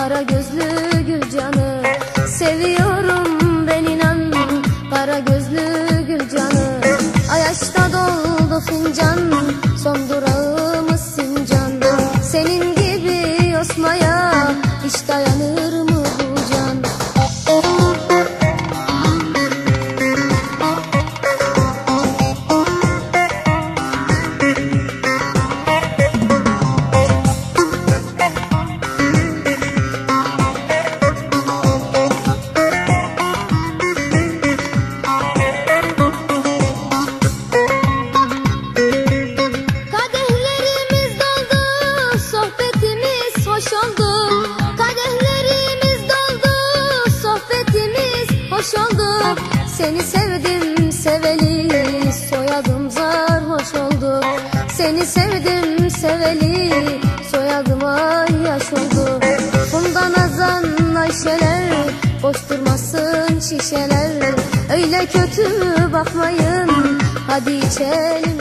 kara gözlü Gülcan'ı. Seviyorum ben inan kara gözlü Gülcan'ı. Ayaşta doldu fincan, son durağımız Sincan. Senin gibi yosmaya hiç dayanır mı bu can? Seni sevdim seveli, soyadım sarhoş oldu. Seni sevdim seveli, soyadıma yaş oldu. Funda Nazan Ayşeler, boş durmasın şişeler. Öyle kötü bakmayın, hadi içelim.